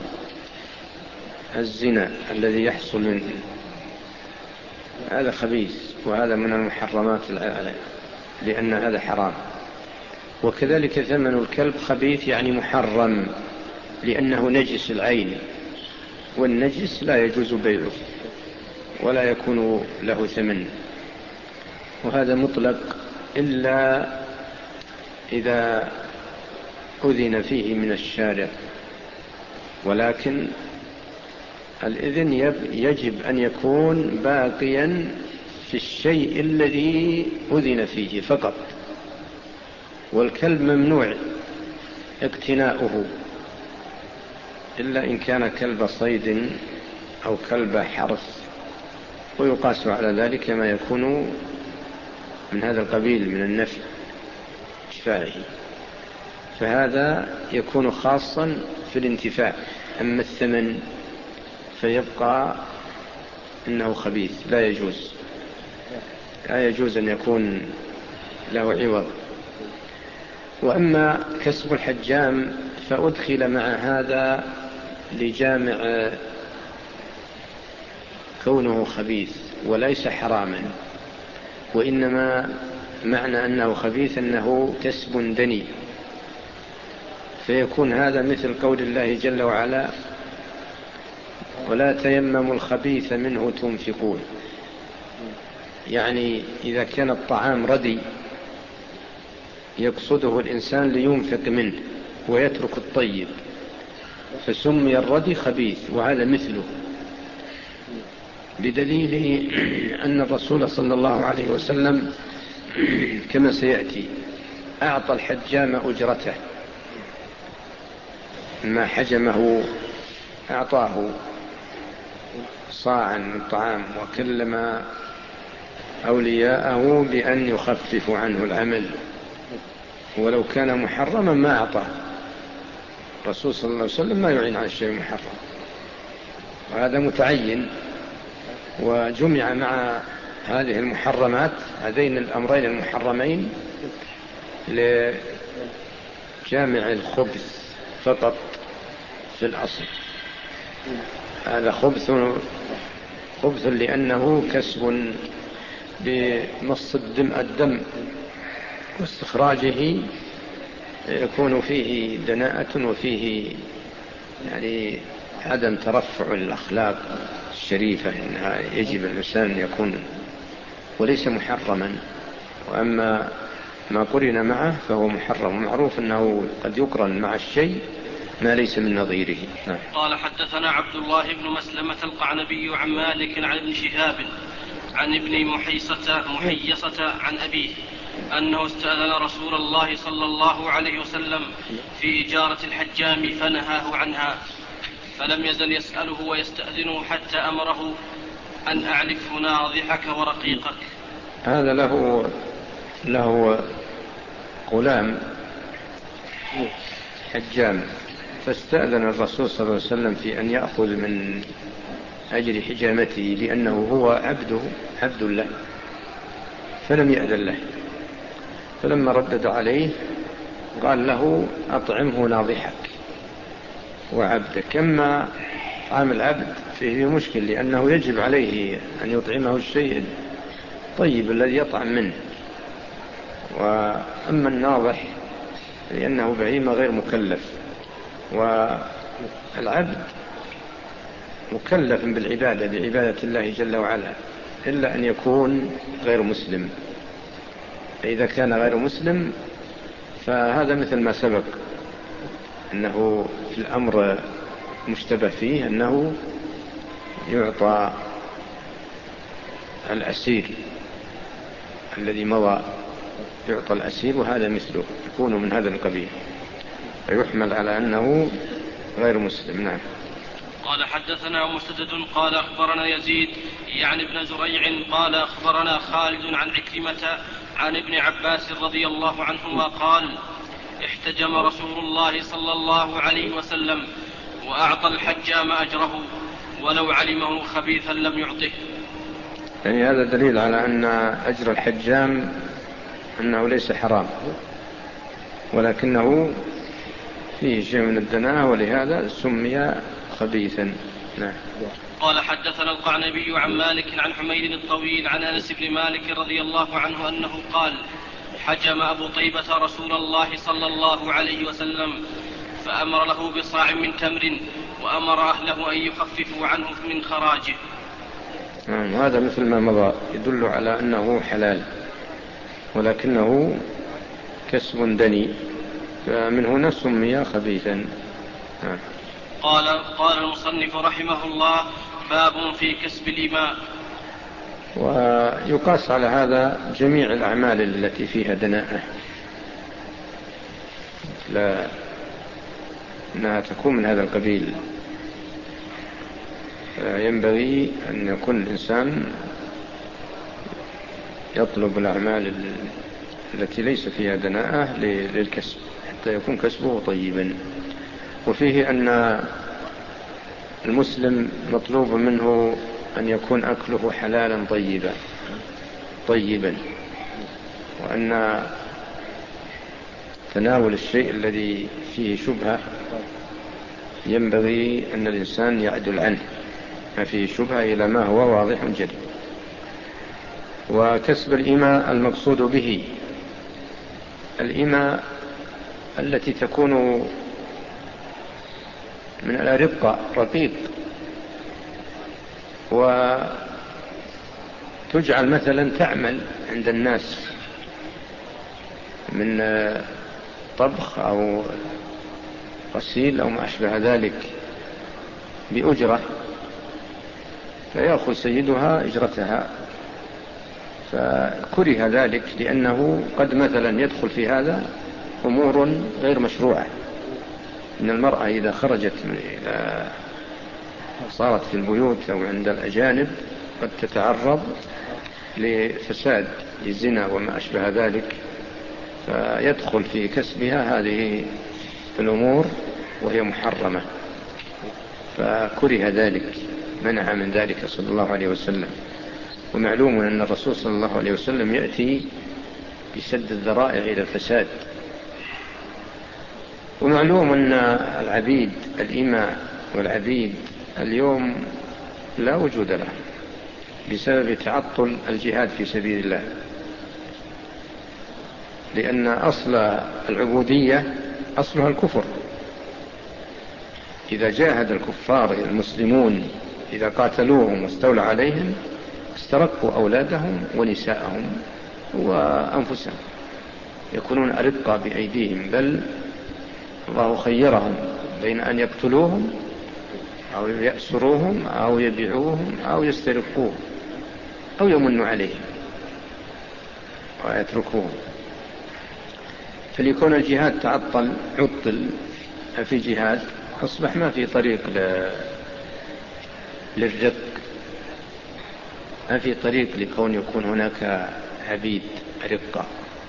الزنا الذي يحصل منه هذا خبيث، وهذا من المحرمات لأن هذا حرام. وكذلك ثمن الكلب خبيث يعني محرم، لأنه نجس العين، والنجس لا يجوز بيعه ولا يكون له ثمن. وهذا مطلق إلا إذا أذن فيه من الشارع، ولكن الإذن يجب أن يكون باقيا في الشيء الذي أذن فيه فقط. والكلب ممنوع اقتناؤه إلا إن كان كلب صيد أو كلب حرث، ويقاس على ذلك ما يكون من هذا القبيل من النفع شفائه، فهذا يكون خاصا في الانتفاع. أما الثمن فيبقى إنه خبيث، لا يجوز لا يجوز أن يكون له عوض. وأما كسب الحجام فأدخل مع هذا لجامع كونه خبيث وليس حراما، وإنما معنى أنه خبيث أنه كسب دني، فيكون هذا مثل قول الله جل وعلا: ولا تيمموا الخبيث منه تنفقون. يعني إذا كان الطعام ردي يقصده الإنسان لينفق منه ويترك الطيب، فسمي الردي خبيث، وهذا مثله، بدليل أن الرسول صلى الله عليه وسلم كما سيأتي أعطى الحجام أجرته، ما حجمه أعطاه صاعا من طعام، وكلم أولياءه بأن يخففوا عنه العمل، ولو كان محرما ما أعطاه. الرسول صلى الله عليه وسلم ما يعين على الشيء المحرم، وهذا متعين. وجمع مع هذه المحرمات هذين الأمرين المحرمين لجامع الخبث فقط في الأصل. هذا خبث خبث لأنه كسب بمص الدم الدم واستخراجه يكون فيه دناءة وفيه يعني عدم ترفع الأخلاق الشريفة، إنها يجب الإنسان أن يكون وليس محرما. وأما ما قرن معه فهو محرم. معروف أنه قد يقرن مع الشيء ما ليس من نظيره. نعم. قال حدثنا عبد الله بن مسلمة القعنبي عن مالك عن ابن شهاب عن ابن محيصة, محيصة عن أبيه أنه استأذن رسول الله صلى الله عليه وسلم في إجارة الحجام فنهاه عنها، فلم يزل يسأله ويستأذنه حتى أمره أن أعلفه ناضحك ورقيقك. هذا له له غلام حجام، فاستأذن الرسول صلى الله عليه وسلم في أن يأخذ من أجل حجامته لأنه هو عبده عبد له، فلم يأذن له. فلما ردد عليه قال له أطعمه ناضحك وعبدك. كما طعام العبد فيه مشكل، لأنه يجب عليه أن يطعمه الشيء طيب الذي يطعم منه. وأما الناضح لأنه بهيمة غير مكلف، والعبد مكلف بالعبادة بعبادة الله جل وعلا إلا أن يكون غير مسلم. فإذا كان غير مسلم فهذا مثل ما سبق أنه في الأمر مشتبه فيه أنه يعطى الأسير الذي مضى، يعطى الأسير، وهذا مثله يكون من هذا القبيل فيحمل على أنه غير مسلم. نعم. قال حدثنا مسدد قال أخبرنا يزيد يعني ابن زريع قال أخبرنا خالد عن عكرمة عن ابن عباس رضي الله عنهما قال احتجم رسول الله صلى الله عليه وسلم وأعطى الحجام أجره ولو علمه خبيثا لم يعطه. يعني هذا دليل على أن أجر الحجام أنه ليس حرام، ولكنه فيه شيء من الدناءة، ولهذا سمي خبيثا. نعم. قال حدثنا القعنبي عن مالك عن حميد الطويل عن أنس بن مالك رضي الله عنه أنه قال حجم أبو طيبة رسول الله صلى الله عليه وسلم فأمر له بصاع من تمر وأمر أهله أن يخففوا عنه من خراجه. نعم. هذا مثل ما مضى يدل على أنه حلال، ولكنه كسب دني، فمن هنا سمي خبيثا. نعم. قال قال المصنف رحمه الله باب في كسب الإماء. ويقاس على هذا جميع الأعمال التي فيها دناءة، لا أنها تكون من هذا القبيل. ينبغي أن يكون الإنسان يطلب الأعمال التي ليس فيها دناءة للكسب حتى يكون كسبه طيبا. وفيه أن المسلم مطلوب منه أن يكون أكله حلالا طيبا طيبا وأن تناول الشيء الذي فيه شبهة ينبغي أن الإنسان يعدل عنه، ما فيه شبهة إلى ما هو واضح جدا. وكسب الإماء المقصود به الإماء التي تكون من الأرقة رقيق، وتجعل مثلا تعمل عند الناس من طبخ أو غسيل أو ما أشبه ذلك بأجرة، فيأخذ سيدها أجرتها. فكره ذلك لأنه قد مثلا يدخل في هذا أمور غير مشروعة. إن المرأة إذا خرجت إلى صارت في البيوت أو عند الأجانب قد تتعرض لفساد الزنا وما أشبه ذلك، فيدخل في كسبها هذه الأمور وهي محرمة، فكره ذلك، منع من ذلك صلى الله عليه وسلم. ومعلوم أن الرسول صلى الله عليه وسلم يأتي بسد الذرائع إلى الفساد. ومعلوم أن العبيد الإماء والعبيد اليوم لا وجود له بسبب تعطل الجهاد في سبيل الله، لأن أصل العبودية أصلها الكفر. إذا جاهد الكفار المسلمون إذا قاتلوهم واستولى عليهم استرقوا أولادهم ونساءهم وأنفسهم، يكونون أرقة بأيديهم، بل الله خيرهم بين أن يقتلوهم أو يأسروهم أو يبيعوهم أو يسترقوهم أو يمنوا عليهم ويتركوهم. فليكون الجهاد تعطل عطل في جهاد، أصبح ما في طريق للرق، ما في طريق لكون يكون هناك عبيد رقة،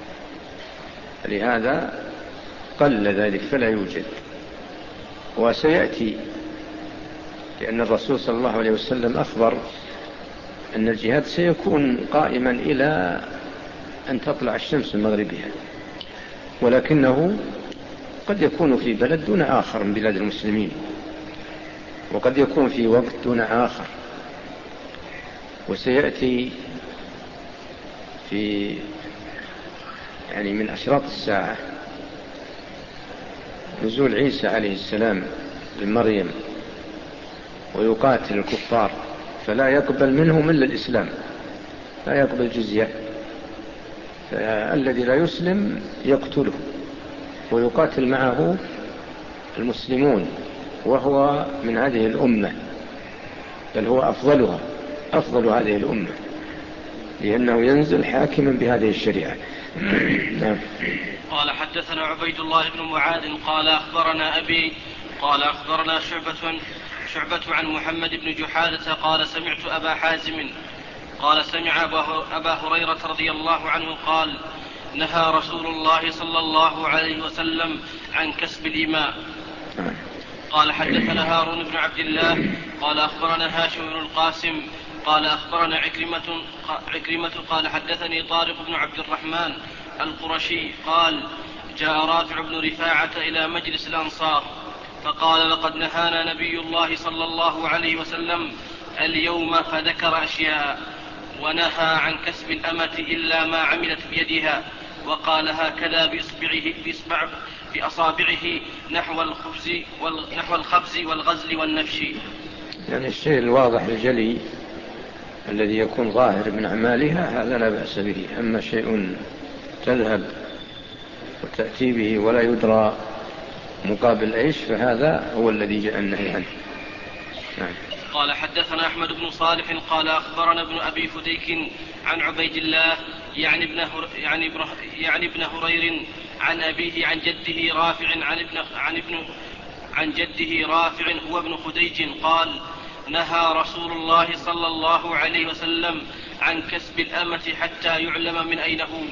لهذا قل ذلك فلا يوجد. وسيأتي، لأن الرسول صلى الله عليه وسلم أخبر أن الجهاد سيكون قائما إلى أن تطلع الشمس من مغربها، ولكنه قد يكون في بلد دون آخر من بلاد المسلمين، وقد يكون في وقت دون آخر. وسيأتي في يعني من أشراط الساعة نزول عيسى عليه السلام لمريم ويقاتل الكفار، فلا يقبل منهم إلا الإسلام، لا يقبل جزية، فالذي لا يسلم يقتله ويقاتل معه المسلمون، وهو من هذه الأمة، بل هو أفضلها، أفضل هذه الأمة، لأنه ينزل حاكما بهذه الشريعة. نعم. قال حدثنا عبيد الله بن معاذ قال أخبرنا أبي قال أخبرنا شعبة شعبة عن محمد بن جحادة قال سمعت أبا حازم قال سمع أبا هريرة رضي الله عنه قال نهى رسول الله صلى الله عليه وسلم عن كسب الإماء. قال حدثنا هارون بن عبد الله قال أخبرنا هاشم بن القاسم قال أخبرنا عكرمة, عكرمة قال حدثني طارق بن عبد الرحمن القرشي قال جاء رافع بن رفاعة إلى مجلس الأنصار فقال لقد نهانا نبي الله صلى الله عليه وسلم اليوم، فذكر أشياء، ونهى عن كسب الأمة إلا ما عملت بيدها، وقال هكذا بإصبعه بإصبع بأصابعه نحو الخبز نحو الخبز والغزل والنفش. يعني الشيء الواضح الجلي الذي يكون ظاهر من أعمالها هذا لا بأس به، أما شيء تذهب وتأتي به ولا يدرى مقابل إيش فهذا هو الذي جاء النهي عنه. نعم. قال حدثنا أحمد بن صالح قال أخبرنا ابن أبي فديك عن عبيد الله يعني ابن يعني يعني ابن هرير عن أبيه عن جده رافع عن ابن عن ابن عن جده رافع هو ابن خديج قال نهى رسول الله صلى الله عليه وسلم عن كسب الأمة حتى يعلم من أين هو.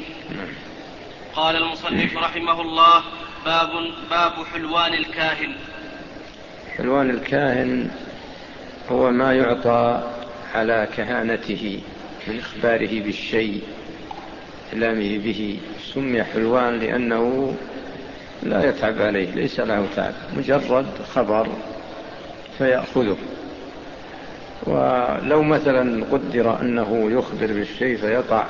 قال المصنف رحمه الله باب باب حلوان الكاهن. حلوان الكاهن هو ما يعطى على كهانته من إخباره بالشيء إعلامه به، سمي حلوان لأنه لا يتعب عليه، ليس له تعب، مجرد خبر فيأخذه. ولو مثلا قدر أنه يخبر بالشيء فيقع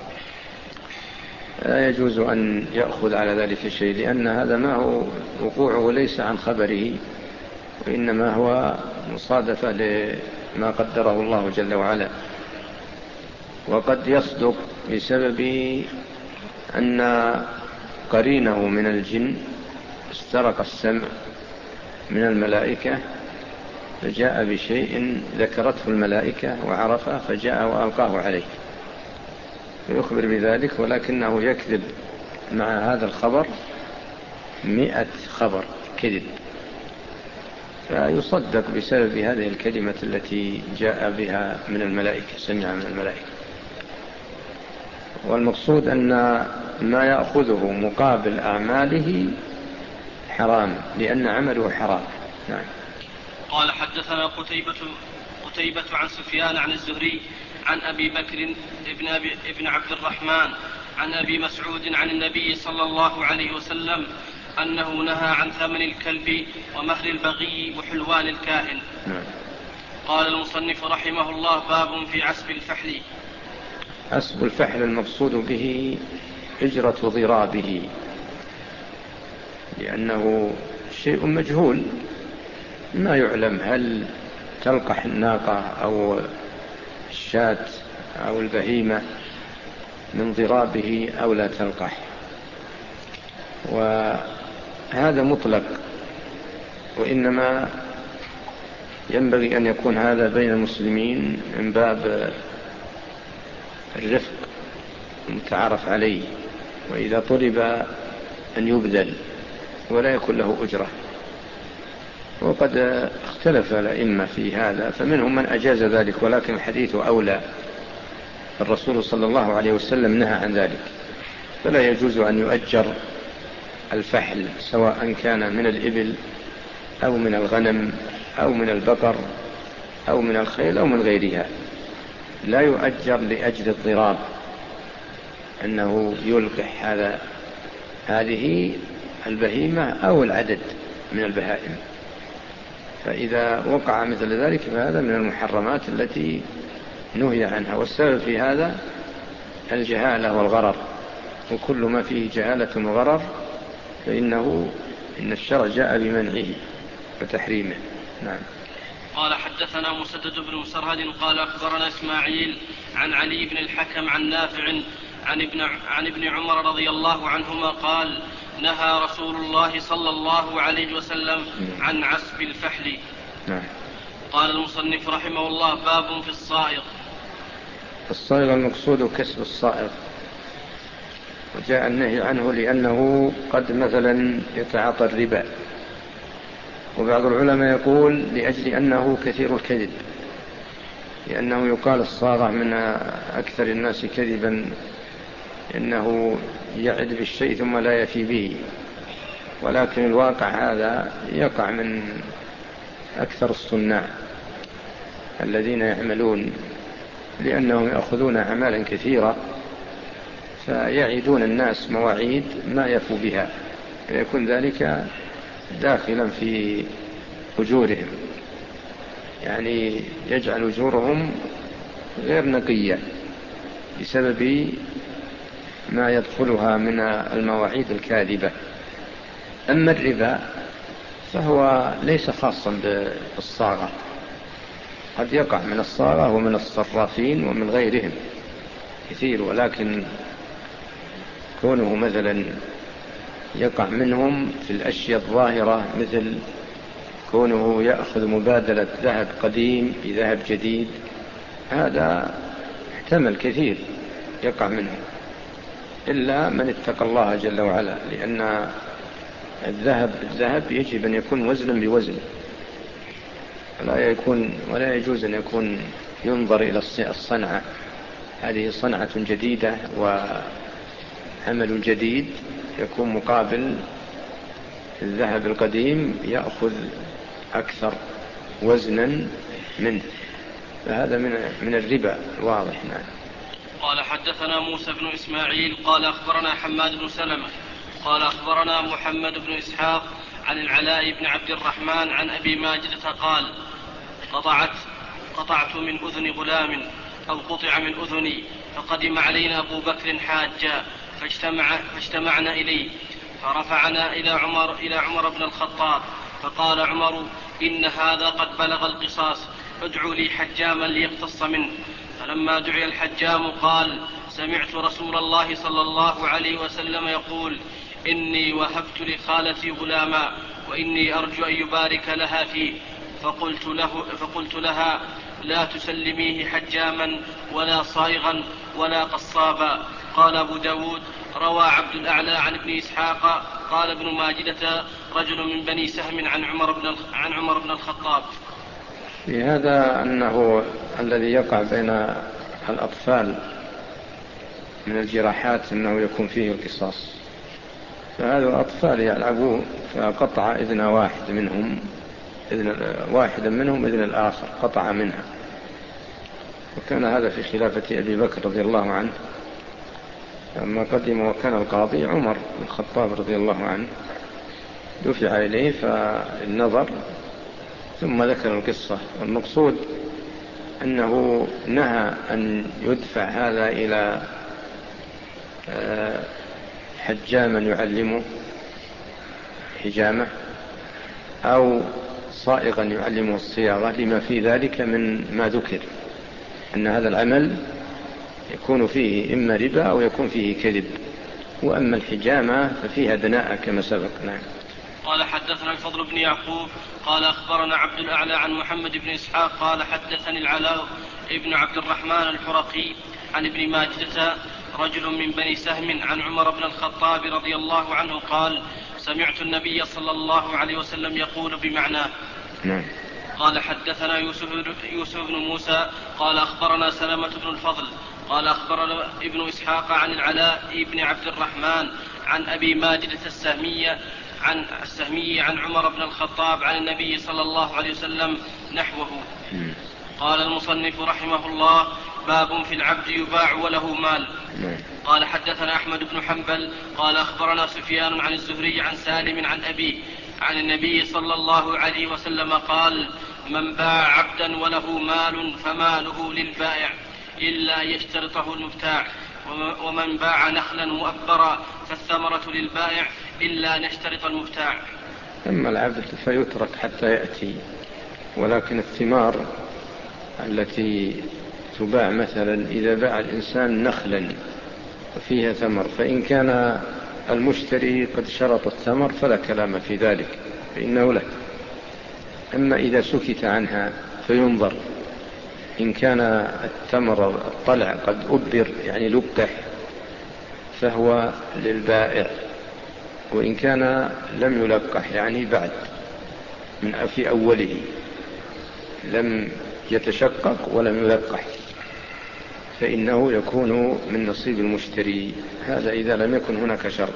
لا يجوز أن يأخذ على ذلك الشيء، لأن هذا ما هو وقوعه ليس عن خبره، وإنما هو مصادفة لما قدره الله جل وعلا. وقد يصدق بسبب أن قرينه من الجن استرق السمع من الملائكة فجاء بشيء ذكرته الملائكة وعرفه فجاء وألقاه عليه ويخبر بذلك، ولكنه يكذب مع هذا الخبر مئة خبر كذب، فيصدق بسبب هذه الكلمة التي جاء بها من الملائكة، سمع من الملائكة. والمقصود أن ما يأخذه مقابل أعماله حرام، لأن عمله حرام. نعم. قال حدثنا قتيبة قتيبة عن سفيان عن الزهري عن أبي بكر ابن, أبي ابن عبد الرحمن عن أبي مسعود عن النبي صلى الله عليه وسلم أنه نهى عن ثمن الكلب ومهر البغي وحلوان الكاهن. نعم. قال المصنف رحمه الله باب في عسب الفحل. عسب الفحل المقصود به إجرة ضرابه، لأنه شيء مجهول ما يعلم هل تلقح الناقة أو الشاة أو البهيمة من ضرابه أو لا تلقح، وهذا مطلق، وإنما ينبغي أن يكون هذا بين المسلمين من باب الرفق المتعارف عليه، وإذا طلب أن يبذل ولا يكون له أجرة. وقد اختلف الأئمة في هذا، فمنهم من أجاز ذلك، ولكن الحديث أولى. الرسول صلى الله عليه وسلم نهى عن ذلك، فلا يجوز أن يؤجر الفحل سواء كان من الإبل أو من الغنم أو من البقر أو من الخيل أو من غيرها. لا يؤجر لأجل الضرار، أنه يلقح هذا هذه البهيمة أو العدد من البهائم. فإذا وقع مثل ذلك فهذا من المحرمات التي نهي عنها. والسبب في هذا الجهالة والغرر، وكل ما فيه جهالة وغرر فإنه إن الشرع جاء بمنعه وتحريمه. نعم. قال حدثنا مسدد بن مسرهد قال أخبرنا إسماعيل عن علي بن الحكم عن نافع عن ابن, عن ابن عمر رضي الله عنهما قال نهى رسول الله صلى الله عليه وسلم عن عسب الفحل. نعم. قال المصنف رحمه الله باب في الصائغ. الصائغ المقصود كسب الصائغ، وجاء النهي عنه لأنه قد مثلا يتعاطى الربا، وبعض العلماء يقول لأجل أنه كثير الكذب، لأنه يقال الصاغة من أكثر الناس كذبا، إنه يعد بالشيء ثم لا يفي به، ولكن الواقع هذا يقع من أكثر الصناع الذين يعملون، لأنهم يأخذون أعمالا كثيرة فيعيدون الناس مواعيد ما يفوا بها، فيكون ذلك داخلا في أجورهم، يعني يجعل أجورهم غير نقية بسبب ما يدخلها من المواعيد الكاذبة. أما الربا فهو ليس خاصا بالصاغة، قد يقع من الصاغة ومن الصرافين ومن غيرهم كثير، ولكن كونه مثلا يقع منهم في الأشياء الظاهرة، مثل كونه يأخذ مبادلة ذهب قديم بذهب جديد، هذا احتمل كثير يقع منه، إلا من اتقى الله جل وعلا، لأن الذهب الذهب يجب أن يكون وزنا بوزن، ولا يكون ولا يجوز أن يكون ينظر إلى الصنعة، هذه صنعة جديدة وعمل جديد يكون مقابل الذهب القديم يأخذ أكثر وزنا منه، فهذا من من الربا الواضح. نعم. قال حدثنا موسى بن إسماعيل قال أخبرنا حماد بن سلمة قال أخبرنا محمد بن إسحاق عن العلاء بن عبد الرحمن عن أبي ماجدة قال قطعت قطعت من أذن غلام أو قطع من أذني، فقدم علينا أبو بكر حاجا فاجتمع فاجتمعنا إليه، فرفعنا إلى عمر إلى عمر بن الخطاب، فقال عمر إن هذا قد بلغ القصاص، ادعوا لي حجاما ليقتص منه. فلما دعي الحجام قال سمعت رسول الله صلى الله عليه وسلم يقول إني وهبت لخالتي غلاما وإني أرجو أن يبارك لها فيه، فقلت, له فقلت لها لا تسلميه حجاما ولا صائغا ولا قصابا. قال أبو داود روى عبد الأعلى عن ابن إسحاق قال ابن ماجدة رجل من بني سهم عن عمر بن, عن عمر بن الخطاب. في هذا أنه الذي يقع بين الأطفال من الجراحات أنه يكون فيه القصاص، فهذا الأطفال يلعبون، فقطع إذن واحد منهم إذن واحدا منهم إذن الآخر قطع منها، وكان هذا في خلافة أبي بكر رضي الله عنه. لما قدم وكان القاضي عمر بن الخطاب رضي الله عنه دفع إليه فالنظر ثم ذكر القصة. المقصود أنه نهى أن يدفع هذا إلى حجاما يعلمه حجامة أو صائغا يعلمه الصياغة، لما في ذلك من ما ذكر أن هذا العمل يكون فيه إما ربا أو يكون فيه كذب، وأما الحجامة ففيها دناءة كما سبق. نعم. قال حدثنا الفضل بن يعقوب قال أخبرنا عبد الأعلى عن محمد بن إسحاق قال حدثني العلاء ابن عبد الرحمن الحرقي عن ابن ماجدة رجل من بني سهم عن عمر بن الخطاب رضي الله عنه قال سمعت النبي صلى الله عليه وسلم يقول بمعناه. نعم. قال حدثنا يوسف, يوسف بن موسى قال أخبرنا سلامة بن الفضل قال أخبرنا ابن إسحاق عن العلاء بن عبد الرحمن عن أبي ماجدة السهمية عن السهمي عن عمر بن الخطاب عن النبي صلى الله عليه وسلم نحوه. قال المصنف رحمه الله باب في العبد يباع وله مال. قال حدثنا أحمد بن حنبل قال أخبرنا سفيان عن الزهري عن سالم عن أبيه عن النبي صلى الله عليه وسلم قال من باع عبدا وله مال فماله للبائع إلا يشترطه المبتاع ومن باع نخلا مؤبرا فالثمرة للبائع إلا نشترط المبتاع. أما العبد فيترك حتى يأتي، ولكن الثمار التي تباع مثلا إذا باع الإنسان نخلا وفيها ثمر فإن كان المشتري قد شرط الثمر فلا كلام في ذلك فإنه له. أما إذا سكت عنها فينظر إن كان التمر الطلع قد أبر يعني لقح فهو للبائع، وإن كان لم يلقح يعني بعد من في أوله لم يتشقق ولم يلقح فإنه يكون من نصيب المشتري، هذا إذا لم يكن هناك شرط.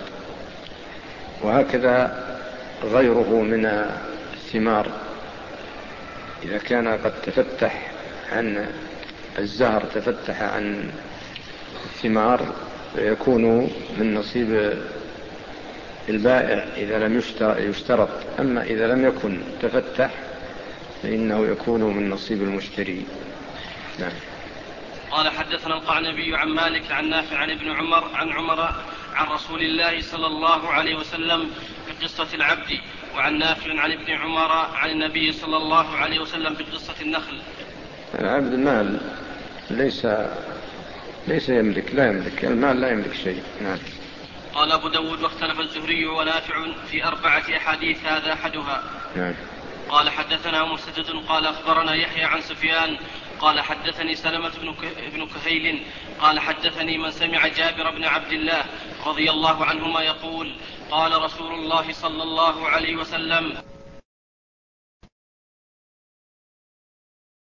وهكذا غيره من الثمار إذا كان قد تفتح عن الزهر تفتح عن الثمار فيكون من نصيب البائع إذا لم يشترط، أما إذا لم يكن تفتح فإنه يكون من نصيب المشتري. نعم. قال حدثنا القعنبي عن مالك عن نافع عن ابن عمر عن عمر عن رسول الله صلى الله عليه وسلم في قصة العبد، وعن نافع عن ابن عمر عن النبي صلى الله عليه وسلم في قصة النخل. العبد المال ليس ليس يملك، لا يملك المال، لا يملك شيء. نعم. قال أبو داود واختلف الزهري ونافع في أربعة أحاديث هذا أحدها. نعم. قال حدثنا مسدد قال أخبرنا يحيى عن سفيان قال حدثني سلمة بن كهيل قال حدثني من سمع جابر بن عبد الله رضي الله عنهما يقول قال رسول الله صلى الله عليه وسلم